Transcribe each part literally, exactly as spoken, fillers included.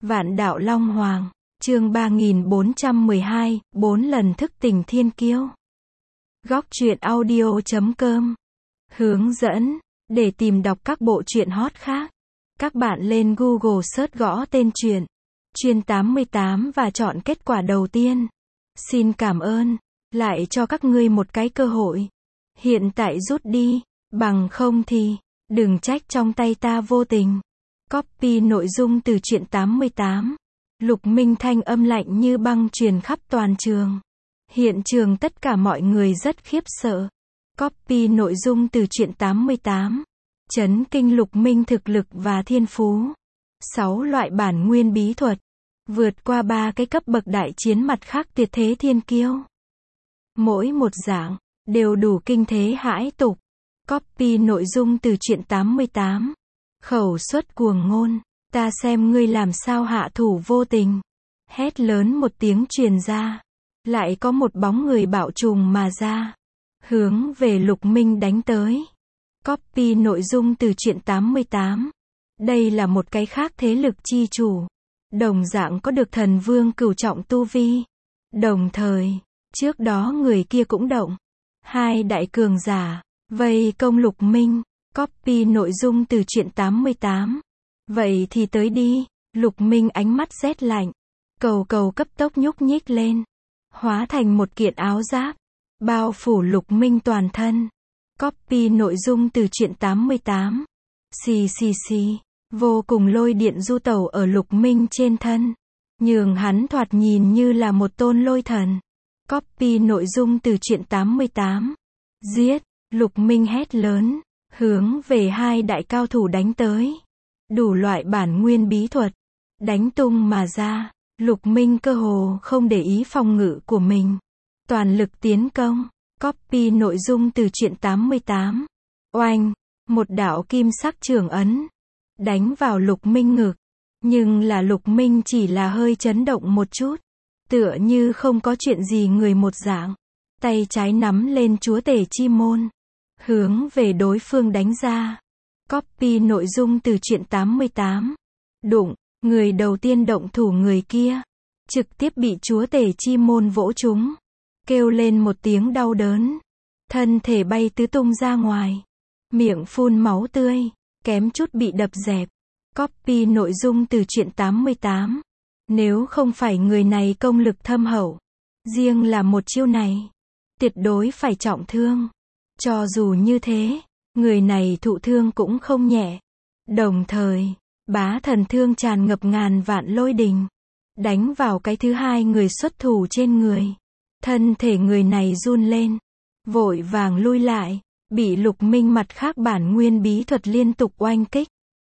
Vạn đạo Long Hoàng, chương ba nghìn bốn trăm mười hai, bốn lần thức tỉnh thiên kiêu. Góc truyện audio chấm com. Hướng dẫn, để tìm đọc các bộ truyện hot khác, các bạn lên Google search gõ tên truyện, Truyện tám mươi tám và chọn kết quả đầu tiên. Xin cảm ơn, lại cho các ngươi một cái cơ hội. Hiện tại rút đi, bằng không thì, đừng trách trong tay ta vô tình. Copy nội dung từ Truyện tám mươi tám. Lục Minh thanh âm lạnh như băng truyền khắp toàn trường. Hiện trường tất cả mọi người rất khiếp sợ. Copy nội dung từ Truyện tám mươi tám. Chấn kinh Lục Minh thực lực và thiên phú. Sáu loại bản nguyên bí thuật. Vượt qua ba cái cấp bậc đại chiến mặt khác tuyệt thế thiên kiêu. Mỗi một dạng, đều đủ kinh thế hãi tục. Copy nội dung từ Truyện tám mươi tám. Khẩu xuất cuồng ngôn, ta xem ngươi làm sao hạ thủ vô tình. Hét lớn một tiếng truyền ra. Lại có một bóng người bạo trùng mà ra. Hướng về Lục Minh đánh tới. Copy nội dung từ Truyện tám mươi tám. Đây là một cái khác thế lực chi chủ. Đồng dạng có được thần vương cửu trọng tu vi. Đồng thời, trước đó người kia cũng động. Hai đại cường giả, vây công Lục Minh. Copy nội dung từ Truyện tám mươi tám. Vậy thì tới đi. Lục Minh ánh mắt rét lạnh. Cầu cầu cấp tốc nhúc nhích lên. Hóa thành một kiện áo giáp. Bao phủ Lục Minh toàn thân. Copy nội dung từ Truyện tám mươi tám. Xì xì xì. Vô cùng lôi điện du tẩu ở Lục Minh trên thân. Nhường hắn thoạt nhìn như là một tôn lôi thần. Copy nội dung từ Truyện tám mươi tám. Giết. Lục Minh hét lớn. Hướng về hai đại cao thủ đánh tới. Đủ loại bản nguyên bí thuật. Đánh tung mà ra. Lục Minh cơ hồ không để ý phòng ngự của mình. Toàn lực tiến công. Copy nội dung từ Truyện tám mươi tám. Oanh. Một đạo kim sắc trường ấn. Đánh vào Lục Minh ngực. Nhưng là Lục Minh chỉ là hơi chấn động một chút. Tựa như không có chuyện gì người một dạng. Tay trái nắm lên chúa tể chi môn. Hướng về đối phương đánh ra. Copy nội dung từ Truyện tám mươi tám. Đụng, người đầu tiên động thủ người kia. Trực tiếp bị chúa tể chi môn vỗ trúng. Kêu lên một tiếng đau đớn. Thân thể bay tứ tung ra ngoài. Miệng phun máu tươi. Kém chút bị đập dẹp. Copy nội dung từ Truyện tám mươi tám. Nếu không phải người này công lực thâm hậu. Riêng là một chiêu này. Tuyệt đối phải trọng thương. Cho dù như thế, người này thụ thương cũng không nhẹ. Đồng thời, bá thần thương tràn ngập ngàn vạn lôi đình. Đánh vào cái thứ hai người xuất thủ trên người. Thân thể người này run lên. Vội vàng lui lại. Bị Lục Minh mặt khác bản nguyên bí thuật liên tục oanh kích.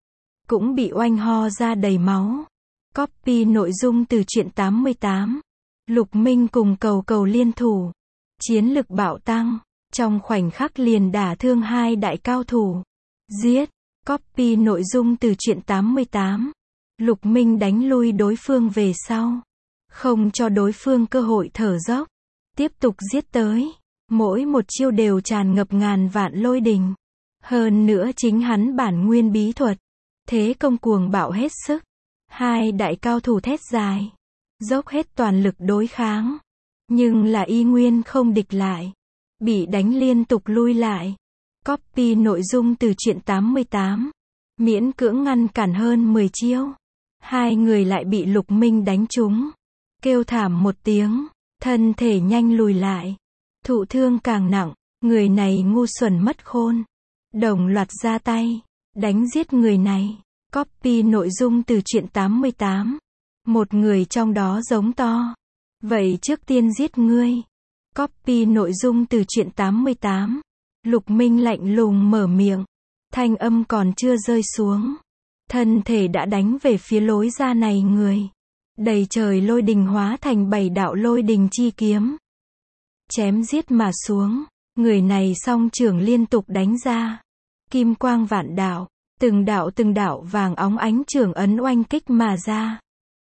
Cũng bị oanh ho ra đầy máu. Copy nội dung từ Truyện tám mươi tám. Lục Minh cùng cầu cầu liên thủ. Chiến lực bạo tăng. Trong khoảnh khắc liền đả thương hai đại cao thủ. Giết. Copy nội dung từ Truyện tám mươi tám. Lục Minh đánh lui đối phương về sau. Không cho đối phương cơ hội thở dốc. Tiếp tục giết tới. Mỗi một chiêu đều tràn ngập ngàn vạn lôi đình. Hơn nữa chính hắn bản nguyên bí thuật. Thế công cuồng bạo hết sức. Hai đại cao thủ thét dài. Dốc hết toàn lực đối kháng. Nhưng là y nguyên không địch lại. Bị đánh liên tục lui lại. Copy nội dung từ Truyện tám mươi tám. Miễn cưỡng ngăn cản hơn mười chiêu. Hai người lại bị Lục Minh đánh trúng. Kêu thảm một tiếng. Thân thể nhanh lùi lại. Thụ thương càng nặng. Người này ngu xuẩn mất khôn. Đồng loạt ra tay. Đánh giết người này. Copy nội dung từ Truyện tám mươi tám. Một người trong đó giống to. Vậy trước tiên giết ngươi. Copy nội dung từ Truyện tám mươi tám. Lục Minh lạnh lùng mở miệng. Thanh âm còn chưa rơi xuống. Thân thể đã đánh về phía lối ra này người. Đầy trời lôi đình hóa thành bảy đạo lôi đình chi kiếm. Chém giết mà xuống. Người này song trưởng liên tục đánh ra. Kim quang vạn đạo. Từng đạo từng đạo vàng óng ánh trưởng ấn oanh kích mà ra.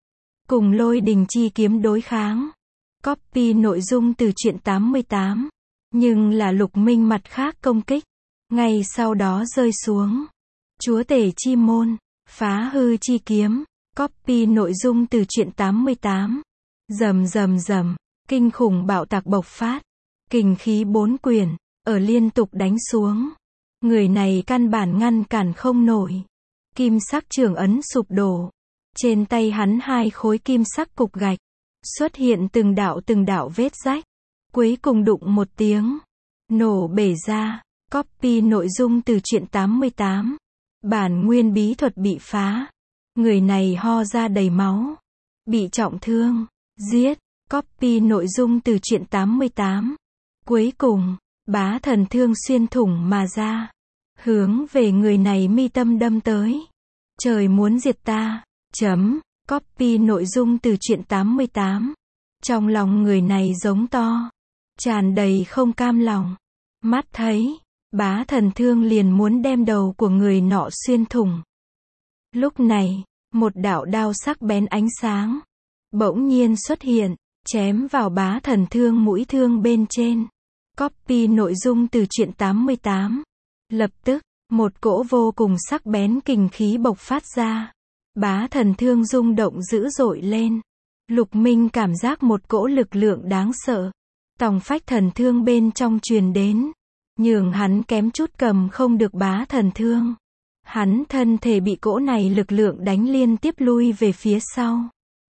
Cùng lôi đình chi kiếm đối kháng. Copy nội dung từ Truyện tám mươi tám. Nhưng là Lục Minh mặt khác công kích. Ngay sau đó rơi xuống. Chúa tể chi môn. Phá hư chi kiếm. Copy nội dung từ truyện tám mươi tám. Rầm rầm rầm, kinh khủng bạo tạc bộc phát. Kình khí bốn quyển, ở liên tục đánh xuống. Người này căn bản ngăn cản không nổi. Kim sắc trường ấn sụp đổ. Trên tay hắn hai khối kim sắc cục gạch. Xuất hiện từng đạo từng đạo vết rách. Cuối cùng đụng một tiếng. Nổ bể ra. Copy nội dung từ truyện tám mươi tám. Bản nguyên bí thuật bị phá. Người này ho ra đầy máu. Bị trọng thương. Giết. Copy nội dung từ truyện tám mươi tám. Cuối cùng, bá thần thương xuyên thủng mà ra. Hướng về người này mi tâm đâm tới. Trời muốn diệt ta. Chấm. Copy nội dung từ truyện tám mươi tám. Trong lòng người này giống to. Tràn đầy không cam lòng. Mắt thấy, bá thần thương liền muốn đem đầu của người nọ xuyên thủng. Lúc này, một đạo đao sắc bén ánh sáng bỗng nhiên xuất hiện, chém vào bá thần thương mũi thương bên trên. Copy nội dung từ truyện tám mươi tám. Lập tức, một cỗ vô cùng sắc bén kình khí bộc phát ra. Bá thần thương rung động dữ dội lên. Lục Minh cảm giác một cỗ lực lượng đáng sợ. Tòng phách thần thương bên trong truyền đến. Nhường hắn kém chút cầm không được bá thần thương. Hắn thân thể bị cỗ này lực lượng đánh liên tiếp lui về phía sau.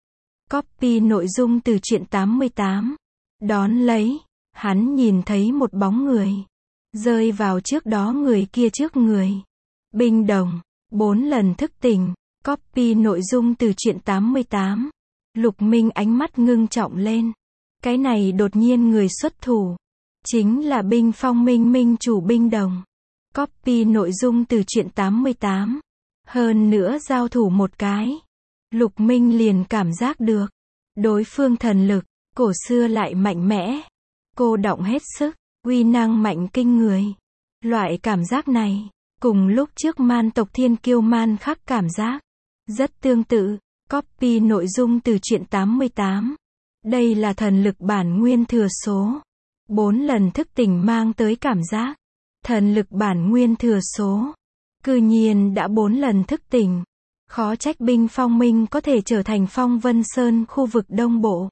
Copy nội dung từ truyện tám mươi tám. Đón lấy, hắn nhìn thấy một bóng người. Rơi vào trước đó người kia trước người. Binh đồng, bốn lần thức tỉnh. Copy nội dung từ truyện tám mươi tám. Lục Minh ánh mắt ngưng trọng lên. Cái này đột nhiên người xuất thủ. Chính là binh phong minh minh chủ binh đồng. Copy nội dung từ truyện tám mươi tám. Hơn nữa giao thủ một cái. Lục Minh liền cảm giác được. Đối phương thần lực, cổ xưa lại mạnh mẽ. Cô đọng hết sức, uy năng mạnh kinh người. Loại cảm giác này, cùng lúc trước man tộc thiên kiêu man khắc cảm giác. Rất tương tự. Copy nội dung từ truyện tám mươi tám. Đây là thần lực bản nguyên thừa số. Bốn lần thức tỉnh mang tới cảm giác. Thần lực bản nguyên thừa số. Cư nhiên đã bốn lần thức tỉnh. Khó trách binh phong minh có thể trở thành Phong Vân Sơn khu vực Đông Bộ.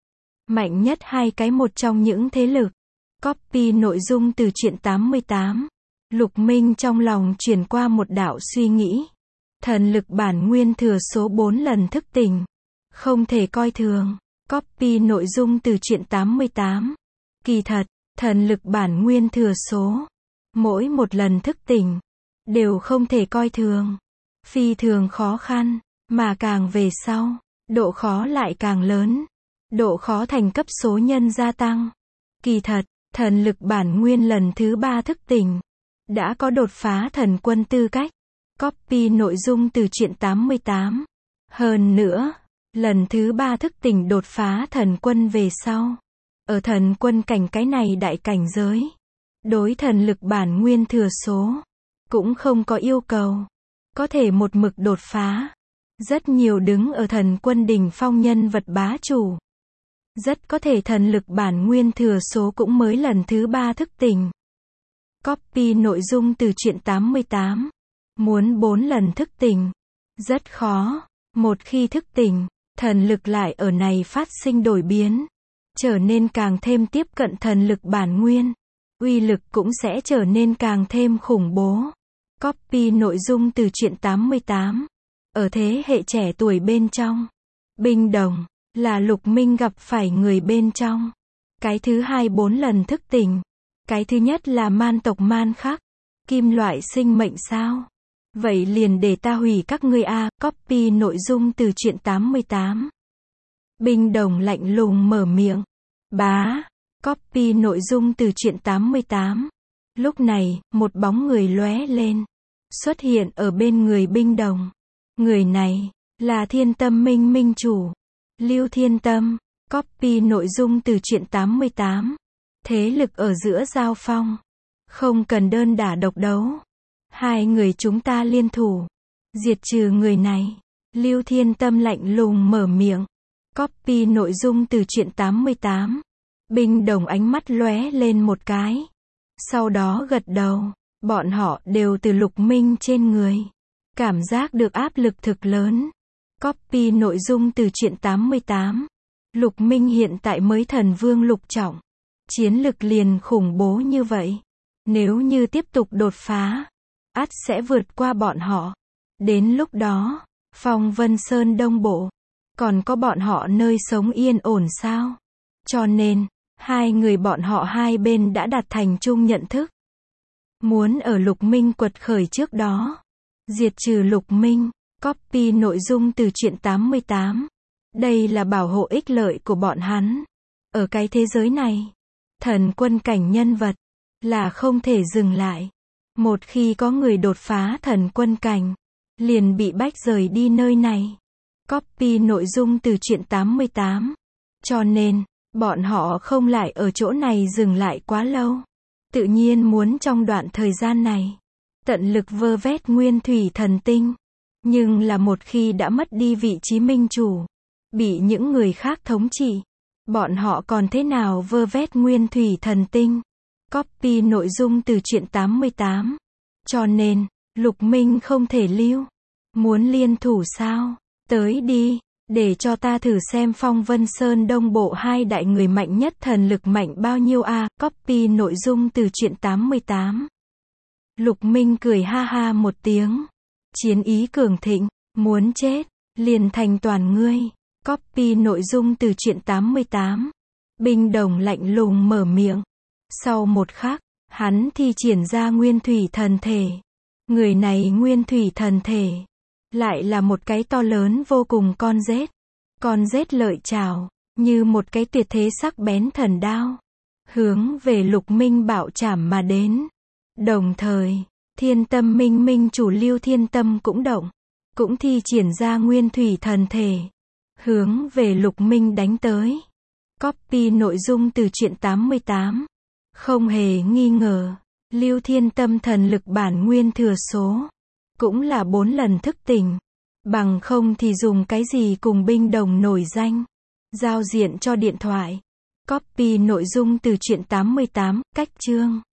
Mạnh nhất hai cái một trong những thế lực. Copy nội dung từ truyện tám mươi tám. Lục Minh trong lòng chuyển qua một đạo suy nghĩ. Thần lực bản nguyên thừa số bốn lần thức tỉnh. Không thể coi thường. Copy nội dung từ truyện tám mươi tám. Kỳ thật, thần lực bản nguyên thừa số. Mỗi một lần thức tỉnh. Đều không thể coi thường. Phi thường khó khăn. Mà càng về sau, độ khó lại càng lớn. Độ khó thành cấp số nhân gia tăng. Kỳ thật, thần lực bản nguyên lần thứ ba thức tỉnh. Đã có đột phá thần quân tư cách. Copy nội dung từ truyện tám mươi tám. Hơn nữa, lần thứ ba thức tỉnh đột phá thần quân về sau. Ở thần quân cảnh cái này đại cảnh giới. Đối thần lực bản nguyên thừa số. Cũng không có yêu cầu. Có thể một mực đột phá. Rất nhiều đứng ở thần quân đỉnh phong nhân vật bá chủ. Rất có thể thần lực bản nguyên thừa số cũng mới lần thứ ba thức tỉnh. Copy nội dung từ truyện tám mươi tám. Muốn bốn lần thức tỉnh. Rất khó. Một khi thức tỉnh, thần lực lại ở này phát sinh đổi biến. Trở nên càng thêm tiếp cận thần lực bản nguyên. Uy lực cũng sẽ trở nên càng thêm khủng bố. Copy nội dung từ truyện tám mươi tám. Ở thế hệ trẻ tuổi bên trong. Binh đồng, là Lục Minh gặp phải người bên trong. Cái thứ hai bốn lần thức tỉnh. Cái thứ nhất là man tộc man khắc. Kim loại sinh mệnh sao? Vậy liền để ta hủy các ngươi a. Copy nội dung từ truyện tám mươi tám. Binh đồng lạnh lùng mở miệng. Bá. Copy nội dung từ truyện tám mươi tám. Lúc này, một bóng người lóe lên. Xuất hiện ở bên người binh đồng. Người này, là Thiên Tâm Minh Minh chủ. Lưu Thiên Tâm. Copy nội dung từ truyện tám mươi tám. Thế lực ở giữa giao phong. Không cần đơn đả độc đấu. Hai người chúng ta liên thủ. Diệt trừ người này. Lưu Thiên Tâm lạnh lùng mở miệng. Copy nội dung từ truyện tám mươi tám. Binh đồng ánh mắt lóe lên một cái. Sau đó gật đầu. Bọn họ đều từ Lục Minh trên người. Cảm giác được áp lực thực lớn. Copy nội dung từ truyện tám mươi tám. Lục Minh hiện tại mới thần vương lục trọng. Chiến lực liền khủng bố như vậy. Nếu như tiếp tục đột phá, ắt sẽ vượt qua bọn họ. Đến lúc đó, Phong Vân Sơn Đông Bộ, còn có bọn họ nơi sống yên ổn sao? Cho nên, hai người bọn họ hai bên đã đạt thành chung nhận thức. Muốn ở Lục Minh quật khởi trước đó, diệt trừ Lục Minh. Copy nội dung từ truyện tám mươi tám. Đây là bảo hộ ích lợi của bọn hắn. Ở cái thế giới này, thần quân cảnh nhân vật là không thể dừng lại. Một khi có người đột phá thần quân cảnh, liền bị bách rời đi nơi này. Copy nội dung từ truyện tám mươi tám. Cho nên, bọn họ không lại ở chỗ này dừng lại quá lâu. Tự nhiên muốn trong đoạn thời gian này, tận lực vơ vét nguyên thủy thần tinh. Nhưng là một khi đã mất đi vị trí minh chủ, bị những người khác thống trị, bọn họ còn thế nào vơ vét nguyên thủy thần tinh? Copy nội dung từ truyện tám mươi tám. Cho nên, Lục Minh không thể lưu. Muốn liên thủ sao? Tới đi, để cho ta thử xem Phong Vân Sơn Đông Bộ hai đại người mạnh nhất thần lực mạnh bao nhiêu a. À? Copy nội dung từ truyện tám mươi tám. Lục Minh cười ha ha một tiếng. Chiến ý cường thịnh, muốn chết, liền thành toàn ngươi. Copy nội dung từ truyện tám mươi tám. Binh Đồng lạnh lùng mở miệng. Sau một khắc, hắn thi triển ra nguyên thủy thần thể. Người này nguyên thủy thần thể, lại là một cái to lớn vô cùng con rết. Con rết lợi chảo, như một cái tuyệt thế sắc bén thần đao, hướng về Lục Minh bạo chảm mà đến. Đồng thời, Thiên Tâm Minh Minh chủ Lưu Thiên Tâm cũng động, cũng thi triển ra nguyên thủy thần thể, hướng về Lục Minh đánh tới. Copy nội dung từ truyện tám mươi tám. Không hề nghi ngờ, Lưu Thiên Tâm thần lực bản nguyên thừa số, cũng là bốn lần thức tỉnh. Bằng không thì dùng cái gì cùng Binh Đồng nổi danh, giao diện cho điện thoại. Copy nội dung từ truyện tám mươi tám, cách chương.